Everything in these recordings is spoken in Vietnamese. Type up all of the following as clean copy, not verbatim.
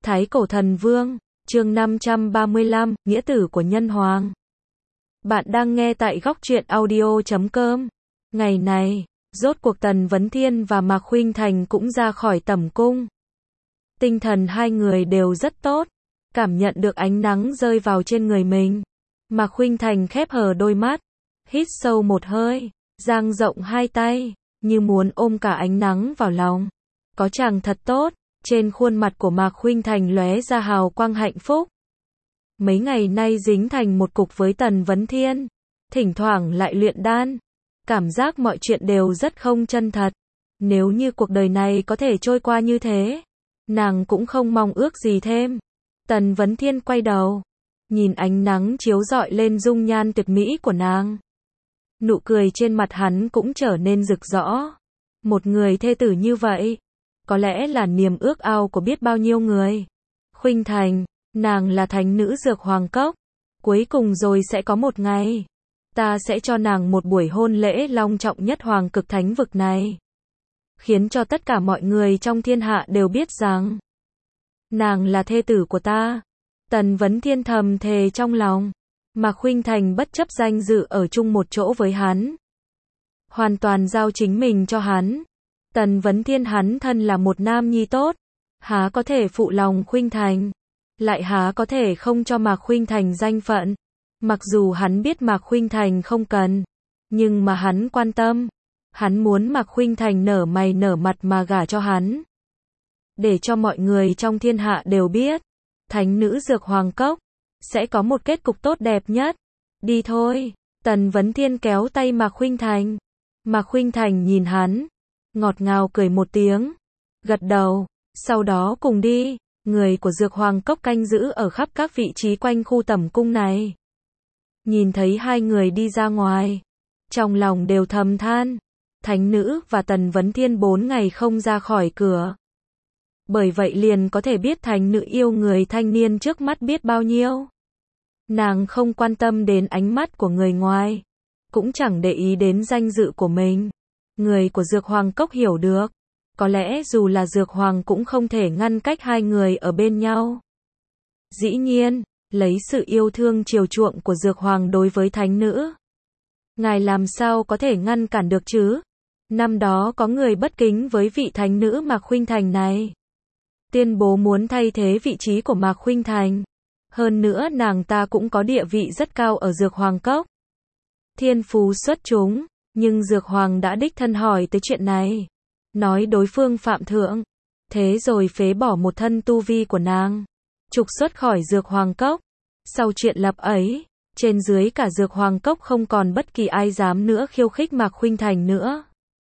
Thái Cổ Thần Vương, chương 535, Nghĩa tử của Nhân Hoàng. Bạn đang nghe tại Góc Truyện Audio.com. Ngày này, rốt cuộc Tần Vấn Thiên và Mạc Khuynh Thành cũng ra khỏi tẩm cung. Tinh thần hai người đều rất tốt, cảm nhận được ánh nắng rơi vào trên người mình. Mạc Khuynh Thành khép hờ đôi mắt, hít sâu một hơi, dang rộng hai tay, như muốn ôm cả ánh nắng vào lòng. Có chàng thật tốt. Trên khuôn mặt của Mạc Khuynh Thành lóe ra hào quang hạnh phúc. Mấy ngày nay dính thành một cục với Tần Vấn Thiên, thỉnh thoảng lại luyện đan, cảm giác mọi chuyện đều rất không chân thật. Nếu như cuộc đời này có thể trôi qua như thế, nàng cũng không mong ước gì thêm. Tần Vấn Thiên quay đầu, nhìn ánh nắng chiếu rọi lên dung nhan tuyệt mỹ của nàng. Nụ cười trên mặt hắn cũng trở nên rực rỡ. Một người thê tử như vậy, có lẽ là niềm ước ao của biết bao nhiêu người. Khuynh Thành, nàng là thánh nữ Dược Hoàng Cốc. Cuối cùng rồi sẽ có một ngày, ta sẽ cho nàng một buổi hôn lễ long trọng nhất Hoàng Cực Thánh Vực này. Khiến cho tất cả mọi người trong thiên hạ đều biết rằng, nàng là thê tử của ta. Tần Vấn Thiên thầm thề trong lòng. Mà Khuynh Thành bất chấp danh dự ở chung một chỗ với hắn. Hoàn toàn giao chính mình cho hắn. Tần Vấn Thiên hắn thân là một nam nhi tốt, há có thể phụ lòng Khuynh Thành, lại há có thể không cho Mạc Khuynh Thành danh phận. Mặc dù hắn biết Mạc Khuynh Thành không cần, nhưng mà hắn quan tâm, hắn muốn Mạc Khuynh Thành nở mày nở mặt mà gả cho hắn. Để cho mọi người trong thiên hạ đều biết, thánh nữ Dược Hoàng Cốc sẽ có một kết cục tốt đẹp nhất. Đi thôi. Tần Vấn Thiên kéo tay Mạc Khuynh Thành. Mạc Khuynh Thành nhìn hắn, ngọt ngào cười một tiếng, gật đầu, sau đó cùng đi. Người của Dược Hoàng Cốc canh giữ ở khắp các vị trí quanh khu tẩm cung này. Nhìn thấy hai người đi ra ngoài, trong lòng đều thầm than, thánh nữ và Tần Vấn Thiên 4 ngày không ra khỏi cửa. Bởi vậy liền có thể biết thánh nữ yêu người thanh niên trước mắt biết bao nhiêu. Nàng không quan tâm đến ánh mắt của người ngoài, cũng chẳng để ý đến danh dự của mình. Người của Dược Hoàng Cốc hiểu được, có lẽ dù là Dược Hoàng cũng không thể ngăn cách hai người ở bên nhau. Dĩ nhiên, lấy sự yêu thương chiều chuộng của Dược Hoàng đối với thánh nữ, ngài làm sao có thể ngăn cản được chứ? Năm đó có người bất kính với vị thánh nữ Mạc Khuynh Thành này, tuyên bố muốn thay thế vị trí của Mạc Khuynh Thành. Hơn nữa nàng ta cũng có địa vị rất cao ở Dược Hoàng Cốc, thiên phú xuất chúng. Nhưng Dược Hoàng đã đích thân hỏi tới chuyện này, nói đối phương phạm thượng, thế rồi phế bỏ một thân tu vi của nàng, trục xuất khỏi Dược Hoàng Cốc. Sau chuyện lập ấy, trên dưới cả Dược Hoàng Cốc không còn bất kỳ ai dám nữa khiêu khích Mạc Khuynh Thành nữa.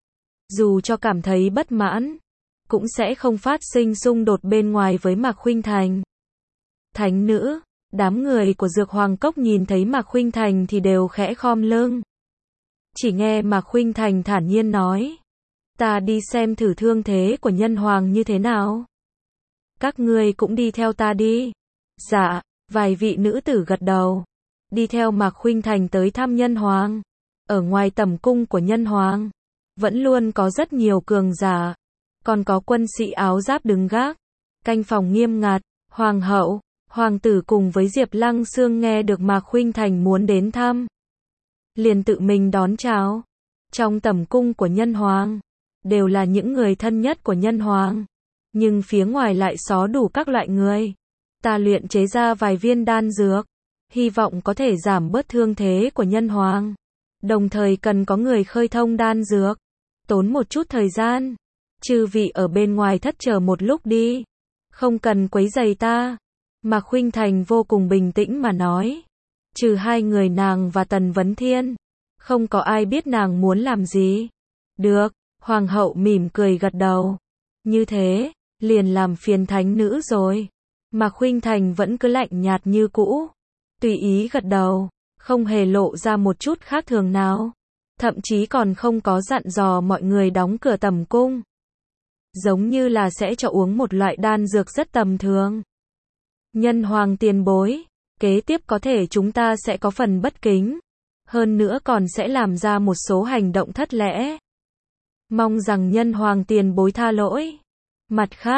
Dù cho cảm thấy bất mãn, cũng sẽ không phát sinh xung đột bên ngoài với Mạc Khuynh Thành. Thánh nữ, đám người của Dược Hoàng Cốc nhìn thấy Mạc Khuynh Thành thì đều khẽ khom lưng. Chỉ nghe Mạc Khuynh Thành thản nhiên nói, ta đi xem thử thương thế của Nhân Hoàng như thế nào. Các ngươi cũng đi theo ta đi. Dạ, vài vị nữ tử gật đầu, đi theo Mạc Khuynh Thành tới thăm Nhân Hoàng. Ở ngoài tẩm cung của Nhân Hoàng, vẫn luôn có rất nhiều cường giả, còn có quân sĩ áo giáp đứng gác, canh phòng nghiêm ngặt. Hoàng hậu, hoàng tử cùng với Diệp Lăng Xương nghe được Mạc Khuynh Thành muốn đến thăm, liền tự mình đón chào. Trong tẩm cung của Nhân Hoàng, đều là những người thân nhất của Nhân Hoàng, nhưng phía ngoài lại xó đủ các loại người. Ta luyện chế ra vài viên đan dược, hy vọng có thể giảm bớt thương thế của Nhân Hoàng. Đồng thời cần có người khơi thông đan dược, tốn một chút thời gian. Chư vị ở bên ngoài thất chờ một lúc đi, không cần quấy rầy ta. Mạc Khuynh Thành vô cùng bình tĩnh mà nói. Trừ hai người nàng và Tần Vấn Thiên, không có ai biết nàng muốn làm gì. Được, hoàng hậu mỉm cười gật đầu. Như thế, liền làm phiền thánh nữ rồi. Mạc Khuynh Thành vẫn cứ lạnh nhạt như cũ, tùy ý gật đầu, không hề lộ ra một chút khác thường nào. Thậm chí còn không có dặn dò mọi người đóng cửa tẩm cung. Giống như là sẽ cho uống một loại đan dược rất tầm thường. Nhân Hoàng tiền bối, kế tiếp có thể chúng ta sẽ có phần bất kính, hơn nữa còn sẽ làm ra một số hành động thất lễ. Mong rằng Nhân Hoàng tiền bối tha lỗi. Mặt khác,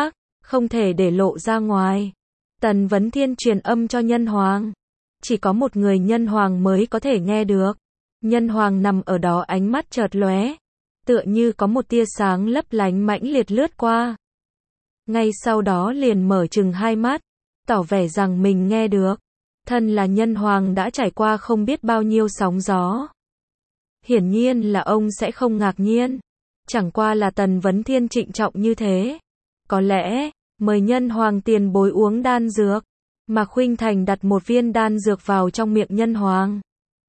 không thể để lộ ra ngoài. Tần Vấn Thiên truyền âm cho Nhân Hoàng. Chỉ có một người Nhân Hoàng mới có thể nghe được. Nhân Hoàng nằm ở đó ánh mắt chợt lóe, tựa như có một tia sáng lấp lánh mãnh liệt lướt qua. Ngay sau đó liền mở trừng hai mắt, tỏ vẻ rằng mình nghe được. Thân là Nhân Hoàng đã trải qua không biết bao nhiêu sóng gió. Hiển nhiên là ông sẽ không ngạc nhiên. Chẳng qua là Tần Vấn Thiên trịnh trọng như thế. Có lẽ, mời Nhân Hoàng tiền bối uống đan dược. Mạc Khuynh Thành đặt một viên đan dược vào trong miệng Nhân Hoàng.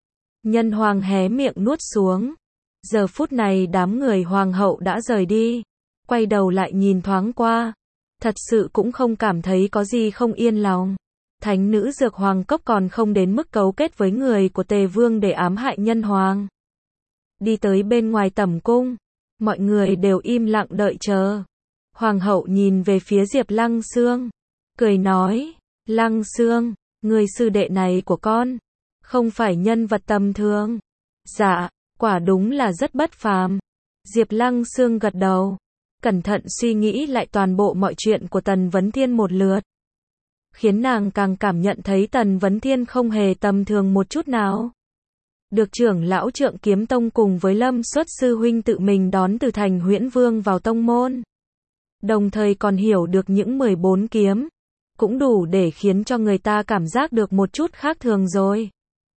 Nhân Hoàng hé miệng nuốt xuống. Giờ phút này đám người Hoàng hậu đã rời đi. Quay đầu lại nhìn thoáng qua. Thật sự cũng không cảm thấy có gì không yên lòng. Thánh nữ Dược Hoàng Cốc còn không đến mức cấu kết với người của Tề Vương để ám hại Nhân Hoàng. Đi tới bên ngoài tẩm cung. Mọi người đều im lặng đợi chờ. Hoàng hậu nhìn về phía Diệp Lăng Xương. Cười nói, Lăng Xương, người sư đệ này của con. Không phải nhân vật tầm thường. Dạ, quả đúng là rất bất phàm. Diệp Lăng Xương gật đầu. Cẩn thận suy nghĩ lại toàn bộ mọi chuyện của Tần Vấn Thiên một lượt. Khiến nàng càng cảm nhận thấy Tần Vấn Thiên không hề tầm thường một chút nào. Được trưởng lão Trượng Kiếm Tông cùng với Lâm Xuất sư huynh tự mình đón từ thành Huyễn Vương vào tông môn. Đồng thời còn hiểu được những 14 kiếm. Cũng đủ để khiến cho người ta cảm giác được một chút khác thường rồi.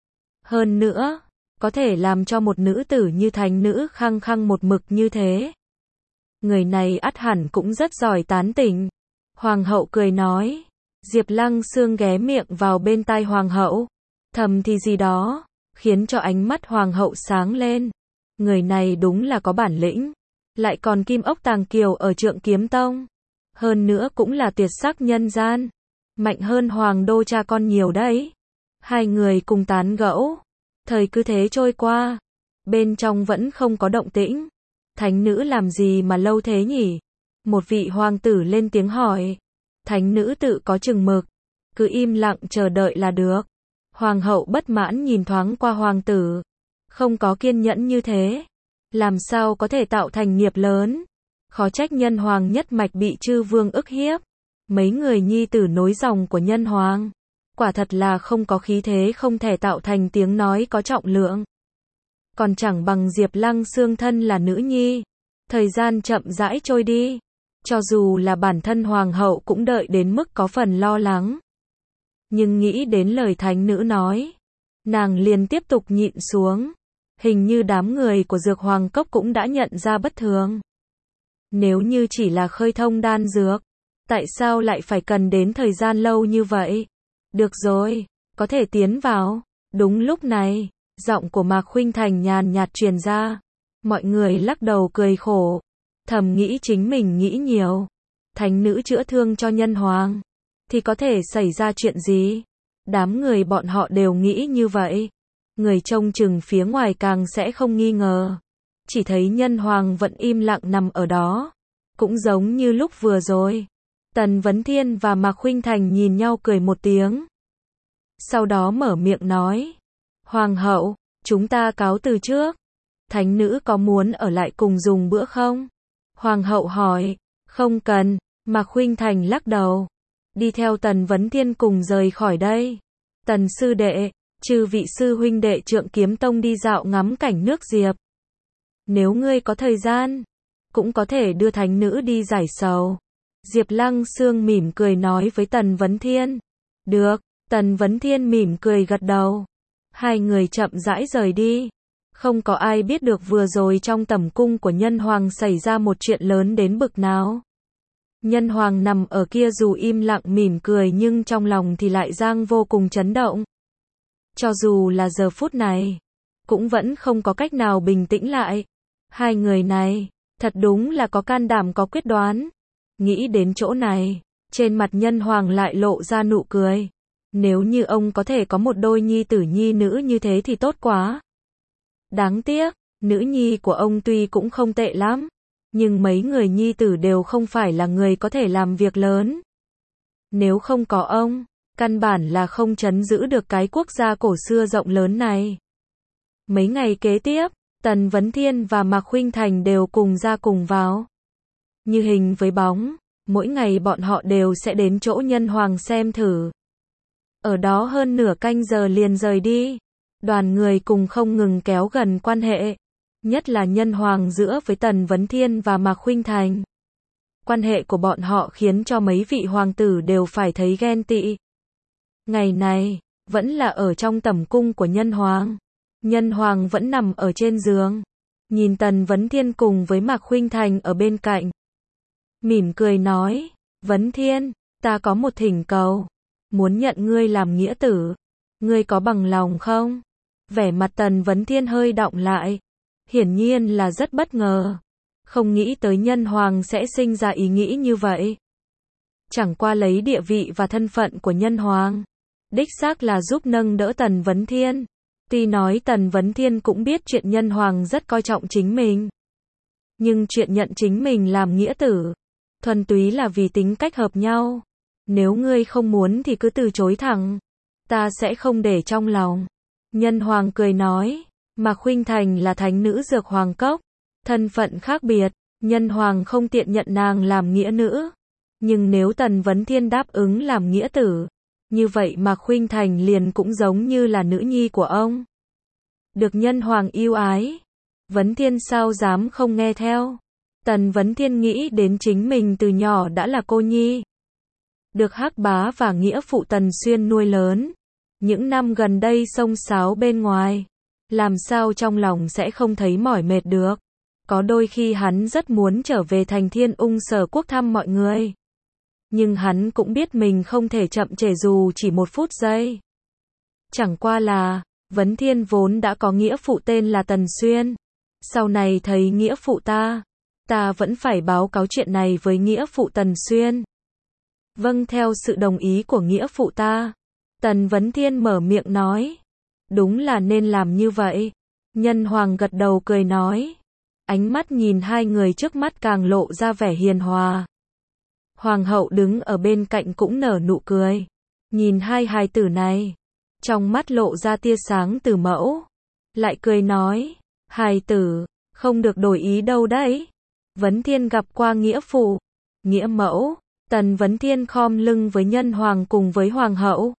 Hơn nữa, có thể làm cho một nữ tử như thánh nữ khăng khăng một mực như thế. Người này ắt hẳn cũng rất giỏi tán tỉnh. Hoàng hậu cười nói. Diệp Lăng Xương ghé miệng vào bên tai Hoàng hậu. Thầm thì gì đó, khiến cho ánh mắt Hoàng hậu sáng lên. Người này đúng là có bản lĩnh. Lại còn kim ốc tàng kiều ở Trượng Kiếm Tông. Hơn nữa cũng là tuyệt sắc nhân gian. Mạnh hơn Hoàng đô cha con nhiều đấy. Hai người cùng tán gẫu. Thời cứ thế trôi qua. Bên trong vẫn không có động tĩnh. Thánh nữ làm gì mà lâu thế nhỉ? Một vị hoàng tử lên tiếng hỏi. Thánh nữ tự có chừng mực. Cứ im lặng chờ đợi là được. Hoàng hậu bất mãn nhìn thoáng qua hoàng tử. Không có kiên nhẫn như thế. Làm sao có thể tạo thành nghiệp lớn? Khó trách Nhân Hoàng nhất mạch bị chư vương ức hiếp. Mấy người nhi tử nối dòng của Nhân Hoàng. Quả thật là không có khí thế, không thể tạo thành tiếng nói có trọng lượng. Còn chẳng bằng Diệp Lăng Xương thân là nữ nhi. Thời gian chậm rãi trôi đi. Cho dù là bản thân Hoàng hậu cũng đợi đến mức có phần lo lắng. Nhưng nghĩ đến lời thánh nữ nói. Nàng liền tiếp tục nhịn xuống. Hình như đám người của Dược Hoàng Cốc cũng đã nhận ra bất thường. Nếu như chỉ là khơi thông đan dược, tại sao lại phải cần đến thời gian lâu như vậy? Được rồi, có thể tiến vào. Đúng lúc này, giọng của Mạc Khuynh Thành nhàn nhạt truyền ra. Mọi người lắc đầu cười khổ. Thầm nghĩ chính mình nghĩ nhiều. Thánh nữ chữa thương cho Nhân Hoàng. Thì có thể xảy ra chuyện gì? Đám người bọn họ đều nghĩ như vậy. Người trông chừng phía ngoài càng sẽ không nghi ngờ. Chỉ thấy Nhân Hoàng vẫn im lặng nằm ở đó. Cũng giống như lúc vừa rồi. Tần Vấn Thiên và Mạc Khuynh Thành nhìn nhau cười một tiếng. Sau đó mở miệng nói. Hoàng hậu, chúng ta cáo từ trước. Thánh nữ có muốn ở lại cùng dùng bữa không? Hoàng hậu hỏi. Không cần. Mạc Khuynh Thành lắc đầu. Đi theo Tần Vấn Thiên cùng rời khỏi đây. Tần sư đệ, chư vị sư huynh đệ Trượng Kiếm Tông đi dạo ngắm cảnh nước Diệp. Nếu ngươi có thời gian, cũng có thể đưa thánh nữ đi giải sầu. Diệp Lăng Xương mỉm cười nói với Tần Vấn Thiên. Được, Tần Vấn Thiên mỉm cười gật đầu. Hai người chậm rãi rời đi. Không có ai biết được vừa rồi trong tẩm cung của Nhân Hoàng xảy ra một chuyện lớn đến bực nào. Nhân Hoàng nằm ở kia dù im lặng mỉm cười nhưng trong lòng thì lại đang vô cùng chấn động. Cho dù là giờ phút này, cũng vẫn không có cách nào bình tĩnh lại. Hai người này, thật đúng là có can đảm có quyết đoán. Nghĩ đến chỗ này, trên mặt Nhân Hoàng lại lộ ra nụ cười. Nếu như ông có thể có một đôi nhi tử nhi nữ như thế thì tốt quá. Đáng tiếc, nữ nhi của ông tuy cũng không tệ lắm, nhưng mấy người nhi tử đều không phải là người có thể làm việc lớn. Nếu không có ông, căn bản là không trấn giữ được cái quốc gia cổ xưa rộng lớn này. Mấy ngày kế tiếp, Tần Vấn Thiên và Mạc Khuynh Thành đều cùng ra cùng vào. Như hình với bóng, mỗi ngày bọn họ đều sẽ đến chỗ Nhân Hoàng xem thử. Ở đó hơn nửa canh giờ liền rời đi. Đoàn người cùng không ngừng kéo gần quan hệ, nhất là Nhân Hoàng giữa với Tần Vấn Thiên và Mạc Khuynh Thành. Quan hệ của bọn họ khiến cho mấy vị hoàng tử đều phải thấy ghen tị. Ngày này, vẫn là ở trong tẩm cung của Nhân Hoàng. Nhân Hoàng vẫn nằm ở trên giường, nhìn Tần Vấn Thiên cùng với Mạc Khuynh Thành ở bên cạnh. Mỉm cười nói, Vấn Thiên, ta có một thỉnh cầu, muốn nhận ngươi làm nghĩa tử, ngươi có bằng lòng không? Vẻ mặt Tần Vấn Thiên hơi đọng lại, hiển nhiên là rất bất ngờ, không nghĩ tới Nhân Hoàng sẽ sinh ra ý nghĩ như vậy. Chẳng qua lấy địa vị và thân phận của Nhân Hoàng, đích xác là giúp nâng đỡ Tần Vấn Thiên. Tuy nói Tần Vấn Thiên cũng biết chuyện Nhân Hoàng rất coi trọng chính mình, nhưng chuyện nhận chính mình làm nghĩa tử, thuần túy là vì tính cách hợp nhau. Nếu ngươi không muốn thì cứ từ chối thẳng, ta sẽ không để trong lòng. Nhân Hoàng cười nói, Mạc Khuynh Thành là thánh nữ Dược Hoàng Cốc, thân phận khác biệt, Nhân Hoàng không tiện nhận nàng làm nghĩa nữ. Nhưng nếu Tần Vấn Thiên đáp ứng làm nghĩa tử, như vậy Mạc Khuynh Thành liền cũng giống như là nữ nhi của ông. Được Nhân Hoàng yêu ái, Vấn Thiên sao dám không nghe theo. Tần Vấn Thiên nghĩ đến chính mình từ nhỏ đã là cô nhi, được Hắc Bá và nghĩa phụ Tần Xuyên nuôi lớn. Những năm gần đây xông xáo bên ngoài, làm sao trong lòng sẽ không thấy mỏi mệt được. Có đôi khi hắn rất muốn trở về thành Thiên Ung Sở Quốc thăm mọi người. Nhưng hắn cũng biết mình không thể chậm trễ dù chỉ một phút giây. Chẳng qua là, Vấn Thiên vốn đã có nghĩa phụ tên là Tần Xuyên. Sau này thấy nghĩa phụ ta vẫn phải báo cáo chuyện này với nghĩa phụ Tần Xuyên. Vâng, theo sự đồng ý của nghĩa phụ ta. Tần Vấn Thiên mở miệng nói. Đúng là nên làm như vậy. Nhân Hoàng gật đầu cười nói. Ánh mắt nhìn hai người trước mắt càng lộ ra vẻ hiền hòa. Hoàng hậu đứng ở bên cạnh cũng nở nụ cười. Nhìn hai hài tử này, trong mắt lộ ra tia sáng từ mẫu. Lại cười nói, hài tử, không được đổi ý đâu đấy. Vấn Thiên gặp qua nghĩa phụ, nghĩa mẫu. Tần Vấn Thiên khom lưng với Nhân Hoàng cùng với Hoàng hậu.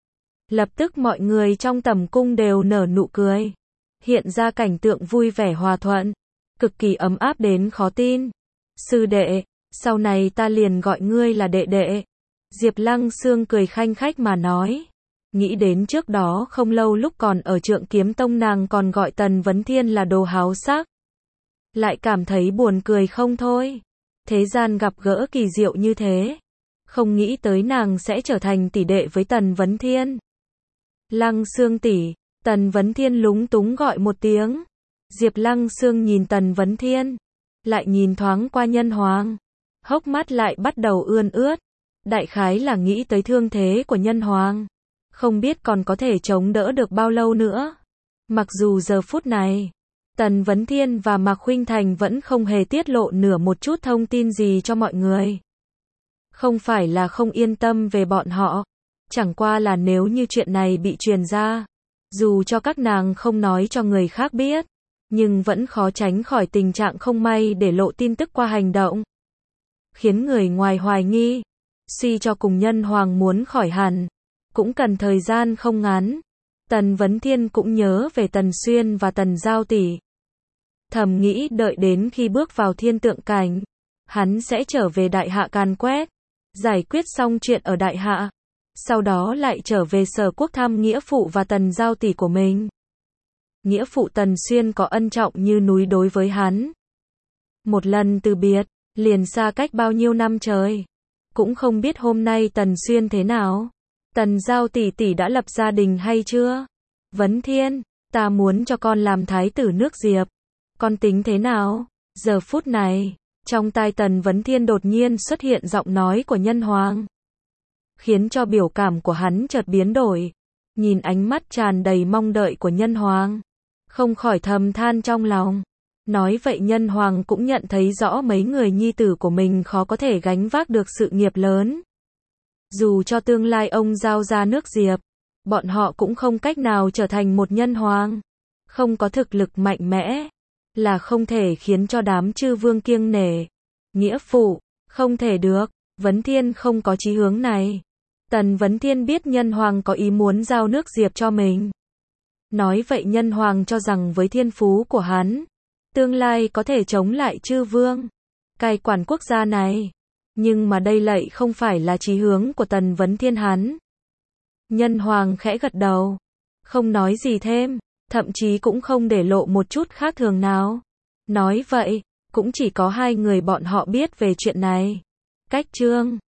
Lập tức mọi người trong tẩm cung đều nở nụ cười. Hiện ra cảnh tượng vui vẻ hòa thuận, cực kỳ ấm áp đến khó tin. Sư đệ, sau này ta liền gọi ngươi là đệ đệ. Diệp Lăng Xương cười khanh khách mà nói. Nghĩ đến trước đó không lâu lúc còn ở Trượng Kiếm Tông nàng còn gọi Tần Vấn Thiên là đồ háo sắc. Lại cảm thấy buồn cười không thôi. Thế gian gặp gỡ kỳ diệu như thế. Không nghĩ tới nàng sẽ trở thành tỷ đệ với Tần Vấn Thiên. Lăng Xương tỷ, Tần Vấn Thiên lúng túng gọi một tiếng. Diệp Lăng Xương nhìn Tần Vấn Thiên, lại nhìn thoáng qua Nhân Hoàng. Hốc mắt lại bắt đầu ươn ướt. Đại khái là nghĩ tới thương thế của Nhân Hoàng. Không biết còn có thể chống đỡ được bao lâu nữa. Mặc dù giờ phút này, Tần Vấn Thiên và Mạc Khuynh Thành vẫn không hề tiết lộ nửa một chút thông tin gì cho mọi người. Không phải là không yên tâm về bọn họ. Chẳng qua là nếu như chuyện này bị truyền ra, dù cho các nàng không nói cho người khác biết, nhưng vẫn khó tránh khỏi tình trạng không may để lộ tin tức qua hành động. Khiến người ngoài hoài nghi. Suy cho cùng Nhân Hoàng muốn khỏi hẳn, cũng cần thời gian không ngắn. Tần Vấn Thiên cũng nhớ về Tần Xuyên và Tần Giao tỷ. Thầm nghĩ đợi đến khi bước vào thiên tượng cảnh, hắn sẽ trở về Đại Hạ càn quét, giải quyết xong chuyện ở Đại Hạ. Sau đó lại trở về Sở Quốc thăm nghĩa phụ và Tần Giao tỷ của mình. Nghĩa phụ Tần Xuyên có ân trọng như núi đối với hắn. Một lần từ biệt, liền xa cách bao nhiêu năm trời. Cũng không biết hôm nay Tần Xuyên thế nào. Tần Giao tỷ tỷ đã lập gia đình hay chưa? Vấn Thiên, ta muốn cho con làm thái tử nước Diệp. Con tính thế nào? Giờ phút này, trong tai Tần Vấn Thiên đột nhiên xuất hiện giọng nói của Nhân Hoàng. Khiến cho biểu cảm của hắn chợt biến đổi. Nhìn ánh mắt tràn đầy mong đợi của Nhân Hoàng, không khỏi thầm than trong lòng. Nói vậy Nhân Hoàng cũng nhận thấy rõ mấy người nhi tử của mình khó có thể gánh vác được sự nghiệp lớn. Dù cho tương lai ông giao ra nước Diệp, bọn họ cũng không cách nào trở thành một Nhân Hoàng. Không có thực lực mạnh mẽ, là không thể khiến cho đám chư vương kiêng nể. Nghĩa phụ, không thể được. Vấn Thiên không có chí hướng này. Tần Vấn Thiên biết Nhân Hoàng có ý muốn giao nước Diệp cho mình. Nói vậy Nhân Hoàng cho rằng với thiên phú của hắn, tương lai có thể chống lại chư vương, cai quản quốc gia này. Nhưng mà đây lại không phải là chí hướng của Tần Vấn Thiên hắn. Nhân Hoàng khẽ gật đầu, không nói gì thêm, thậm chí cũng không để lộ một chút khác thường nào. Nói vậy, cũng chỉ có hai người bọn họ biết về chuyện này. Cách chương